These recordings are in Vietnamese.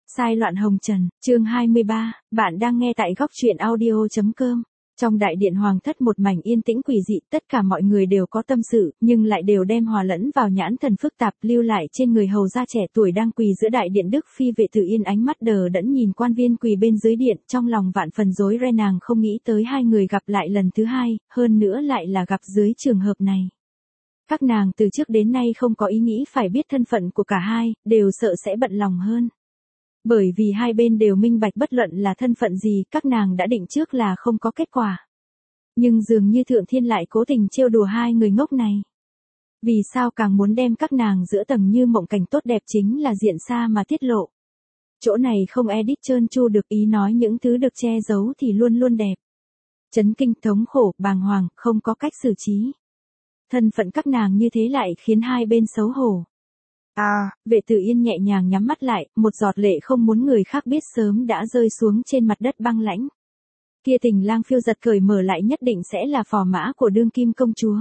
Sai loạn hồng trần, chương 23, bạn đang nghe tại góc truyện audio.com. Trong đại điện hoàng thất một mảnh yên tĩnh quỷ dị, tất cả mọi người đều có tâm sự, nhưng lại đều đem hòa lẫn vào nhãn thần phức tạp lưu lại trên người hầu gia trẻ tuổi đang quỳ giữa đại điện. Đức phi Vệ Tử Yên ánh mắt đờ đẫn nhìn quan viên quỳ bên dưới điện, trong lòng vạn phần rối ren, nàng không nghĩ tới hai người gặp lại lần thứ hai, hơn nữa lại là gặp dưới trường hợp này. Các nàng từ trước đến nay không có ý nghĩ phải biết thân phận của cả hai, đều sợ sẽ bận lòng hơn. Bởi vì hai bên đều minh bạch bất luận là thân phận gì, các nàng đã định trước là không có kết quả. Nhưng dường như Thượng Thiên lại cố tình trêu đùa hai người ngốc này. Vì sao càng muốn đem các nàng giữa tầng như mộng cảnh tốt đẹp chính là diện xa mà tiết lộ. Chỗ này không edit trơn tru được, ý nói những thứ được che giấu thì luôn luôn đẹp. Chấn kinh, thống khổ, bàng hoàng, không có cách xử trí. Thân phận các nàng như thế lại khiến hai bên xấu hổ. Vệ Tử Yên nhẹ nhàng nhắm mắt lại, một giọt lệ không muốn người khác biết sớm đã rơi xuống trên mặt đất băng lãnh. Kia Tình Lang phiêu giật cởi mở lại nhất định sẽ là phò mã của đương kim công chúa.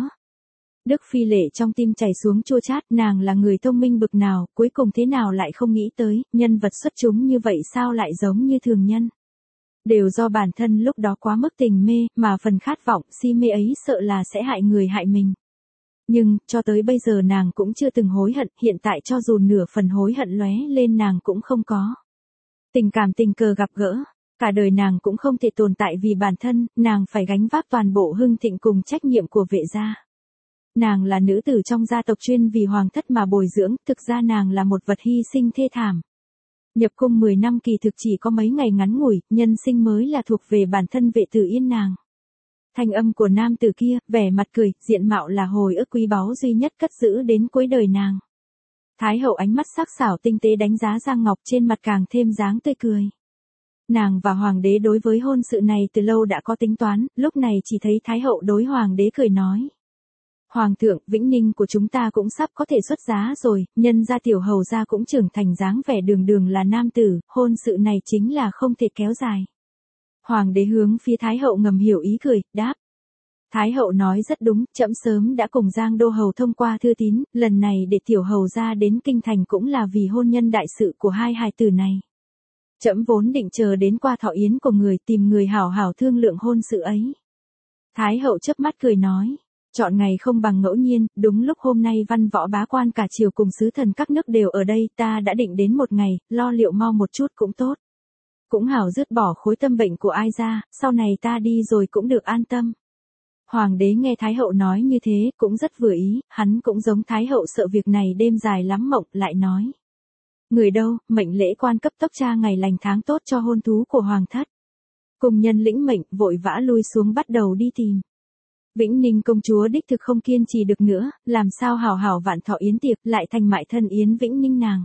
Đức phi lệ trong tim chảy xuống chua chát, nàng là người thông minh bực nào, cuối cùng thế nào lại không nghĩ tới, nhân vật xuất chúng như vậy sao lại giống như thường nhân. Đều do bản thân lúc đó quá mức tình mê, mà phần khát vọng, si mê ấy sợ là sẽ hại người hại mình. Nhưng, cho tới bây giờ nàng cũng chưa từng hối hận, hiện tại cho dù nửa phần hối hận lóe lên nàng cũng không có. Tình cảm tình cờ gặp gỡ, cả đời nàng cũng không thể tồn tại vì bản thân, nàng phải gánh vác toàn bộ hưng thịnh cùng trách nhiệm của Vệ gia. Nàng là nữ tử trong gia tộc chuyên vì hoàng thất mà bồi dưỡng, thực ra nàng là một vật hy sinh thê thảm. Nhập cung 10 năm kỳ thực chỉ có mấy ngày ngắn ngủi, nhân sinh mới là thuộc về bản thân Vệ Tử Yên nàng. Thanh âm của nam tử kia, vẻ mặt cười, diện mạo là hồi ức quý báu duy nhất cất giữ đến cuối đời nàng. Thái hậu ánh mắt sắc sảo tinh tế đánh giá Giang Ngọc, trên mặt càng thêm dáng tươi cười. Nàng và hoàng đế đối với hôn sự này từ lâu đã có tính toán, lúc này chỉ thấy Thái hậu đối hoàng đế cười nói. Hoàng thượng, Vĩnh Ninh của chúng ta cũng sắp có thể xuất giá rồi, nhân gia tiểu hầu gia cũng trưởng thành dáng vẻ đường đường là nam tử, hôn sự này chính là không thể kéo dài. Hoàng đế hướng phía Thái hậu ngầm hiểu ý cười, đáp. Thái hậu nói rất đúng, trẫm sớm đã cùng Giang đô hầu thông qua thư tín, lần này để tiểu hầu gia đến kinh thành cũng là vì hôn nhân đại sự của hai hài tử này. Trẫm vốn định chờ đến qua thọ yến của người, tìm người hảo hảo thương lượng hôn sự ấy. Thái hậu chớp mắt cười nói, chọn ngày không bằng ngẫu nhiên, đúng lúc hôm nay văn võ bá quan cả triều cùng sứ thần các nước đều ở đây, ta đã định đến một ngày, lo liệu mau một chút cũng tốt. Cũng hảo dứt bỏ khối tâm bệnh của ai ra, sau này ta đi rồi cũng được an tâm. Hoàng đế nghe Thái hậu nói như thế, cũng rất vừa ý, hắn cũng giống Thái hậu sợ việc này đêm dài lắm mộng, lại nói. Người đâu, mệnh lễ quan cấp tốc tra ngày lành tháng tốt cho hôn thú của hoàng thất. Cùng nhân lĩnh mệnh, vội vã lui xuống bắt đầu đi tìm. Vĩnh Ninh công chúa đích thực không kiên trì được nữa, làm sao hảo hảo vạn thọ yến tiệc, lại thành mại thân yến Vĩnh Ninh nàng.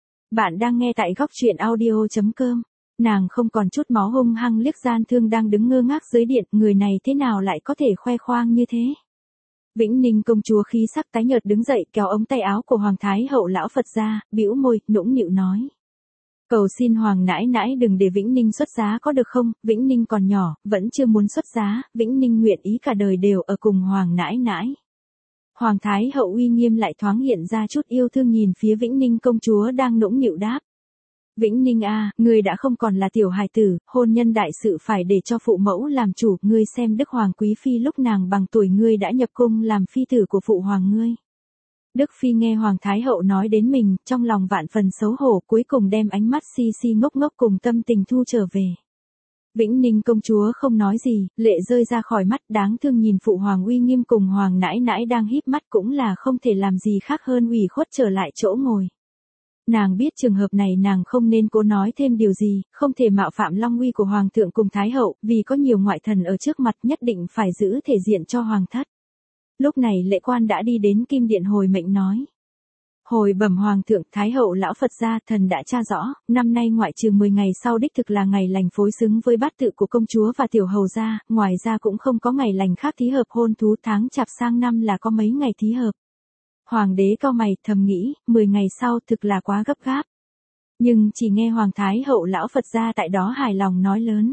Bạn đang nghe tại góc truyện audio.com. Nàng không còn chút máu, hung hăng liếc Gian Thương đang đứng ngơ ngác dưới điện, người này thế nào lại có thể khoe khoang như thế. Vĩnh Ninh công chúa khí sắc tái nhợt đứng dậy, kéo ống tay áo của Hoàng Thái hậu lão Phật ra, bĩu môi, nũng nịu nói. Cầu xin Hoàng nãi nãi đừng để Vĩnh Ninh xuất giá có được không, Vĩnh Ninh còn nhỏ, vẫn chưa muốn xuất giá, Vĩnh Ninh nguyện ý cả đời đều ở cùng Hoàng nãi nãi. Hoàng Thái hậu uy nghiêm lại thoáng hiện ra chút yêu thương nhìn phía Vĩnh Ninh công chúa đang nũng nịu đáp. Vĩnh Ninh ngươi đã không còn là tiểu hài tử, hôn nhân đại sự phải để cho phụ mẫu làm chủ, ngươi xem Đức Hoàng Quý Phi lúc nàng bằng tuổi ngươi đã nhập cung làm phi tử của phụ hoàng ngươi. Đức Phi nghe Hoàng Thái hậu nói đến mình, trong lòng vạn phần xấu hổ, cuối cùng đem ánh mắt si si ngốc ngốc cùng tâm tình thu trở về. Vĩnh Ninh công chúa không nói gì, lệ rơi ra khỏi mắt, đáng thương nhìn phụ hoàng uy nghiêm cùng hoàng nãi nãi đang híp mắt, cũng là không thể làm gì khác hơn ủy khuất trở lại chỗ ngồi. Nàng biết trường hợp này nàng không nên cố nói thêm điều gì, không thể mạo phạm long uy của hoàng thượng cùng thái hậu, vì có nhiều ngoại thần ở trước mặt, nhất định phải giữ thể diện cho hoàng thất. Lúc này lễ quan đã đi đến kim điện hồi mệnh nói. Hồi bẩm hoàng thượng, thái hậu lão Phật gia, thần đã tra rõ, năm nay ngoại trừ 10 ngày sau đích thực là ngày lành phối xứng với bát tự của công chúa và tiểu hầu gia, ngoài ra cũng không có ngày lành khác thí hợp hôn thú, tháng chạp sang năm là có mấy ngày thí hợp. Hoàng đế cau mày, thầm nghĩ, 10 ngày sau thực là quá gấp gáp. Nhưng chỉ nghe Hoàng Thái hậu lão Phật gia tại đó hài lòng nói lớn.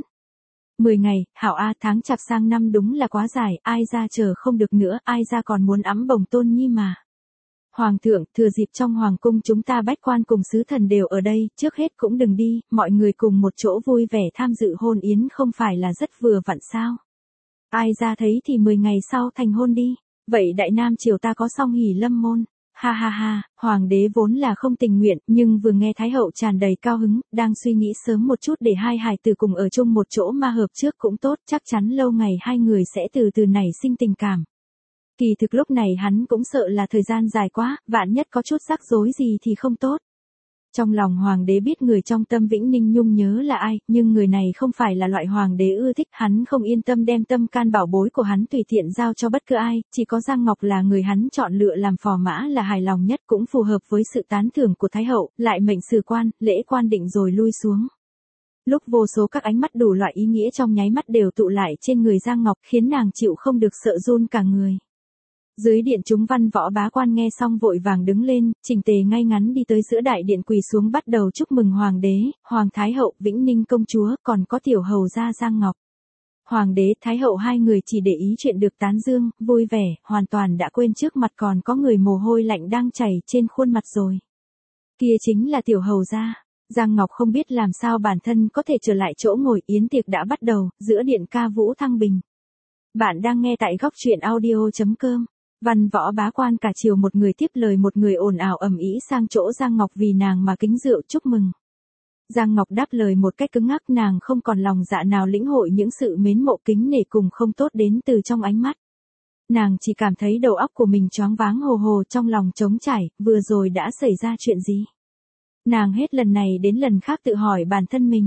10 ngày, hảo tháng chạp sang năm đúng là quá dài, ai ra chờ không được nữa, ai ra còn muốn ẵm bồng tôn nhi mà. Hoàng thượng, thừa dịp trong hoàng cung chúng ta bách quan cùng sứ thần đều ở đây, trước hết cũng đừng đi, mọi người cùng một chỗ vui vẻ tham dự hôn yến không phải là rất vừa vặn sao. Ai ra thấy thì 10 ngày sau thành hôn đi, vậy Đại Nam triều ta có song hỷ lâm môn. Ha ha ha, hoàng đế vốn là không tình nguyện, nhưng vừa nghe Thái hậu tràn đầy cao hứng, đang suy nghĩ sớm một chút để hai hài tử cùng ở chung một chỗ mà hợp trước cũng tốt, chắc chắn lâu ngày hai người sẽ từ từ nảy sinh tình cảm. Kỳ thực lúc này hắn cũng sợ là thời gian dài quá, vạn nhất có chút rắc rối gì thì không tốt. Trong lòng hoàng đế biết người trong tâm Vĩnh Ninh Nhung nhớ là ai, nhưng người này không phải là loại hoàng đế ưa thích, hắn không yên tâm đem tâm can bảo bối của hắn tùy tiện giao cho bất cứ ai, chỉ có Giang Ngọc là người hắn chọn lựa làm phò mã là hài lòng nhất, cũng phù hợp với sự tán thưởng của Thái hậu, lại mệnh sử quan, lễ quan định rồi lui xuống. Lúc vô số các ánh mắt đủ loại ý nghĩa trong nháy mắt đều tụ lại trên người Giang Ngọc, khiến nàng chịu không được sợ run cả người. Dưới điện chúng văn võ bá quan nghe xong vội vàng đứng lên, chỉnh tề ngay ngắn đi tới giữa đại điện quỳ xuống bắt đầu chúc mừng hoàng đế, hoàng thái hậu, Vĩnh Ninh công chúa, còn có tiểu hầu gia Giang Ngọc. Hoàng đế, thái hậu hai người chỉ để ý chuyện được tán dương, vui vẻ, hoàn toàn đã quên trước mặt còn có người mồ hôi lạnh đang chảy trên khuôn mặt rồi. Kia chính là tiểu hầu gia. Giang Ngọc không biết làm sao bản thân có thể trở lại chỗ ngồi, yến tiệc đã bắt đầu, giữa điện ca vũ thăng bình. Bạn đang nghe tại góc truyện audio.com. Văn võ bá quan cả chiều một người tiếp lời một người ồn ào ầm ĩ sang chỗ Giang Ngọc vì nàng mà kính rượu chúc mừng. Giang Ngọc đáp lời một cách cứng ngắc, nàng không còn lòng dạ nào lĩnh hội những sự mến mộ kính nể cùng không tốt đến từ trong ánh mắt. Nàng chỉ cảm thấy đầu óc của mình choáng váng hồ hồ, trong lòng trống trải, vừa rồi đã xảy ra chuyện gì? Nàng hết lần này đến lần khác tự hỏi bản thân mình.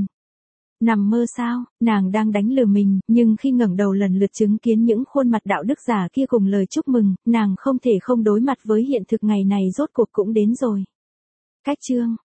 Nằm mơ sao, nàng đang đánh lừa mình, nhưng khi ngẩng đầu lần lượt chứng kiến những khuôn mặt đạo đức giả kia cùng lời chúc mừng, nàng không thể không đối mặt với hiện thực, ngày này rốt cuộc cũng đến rồi. Cách chương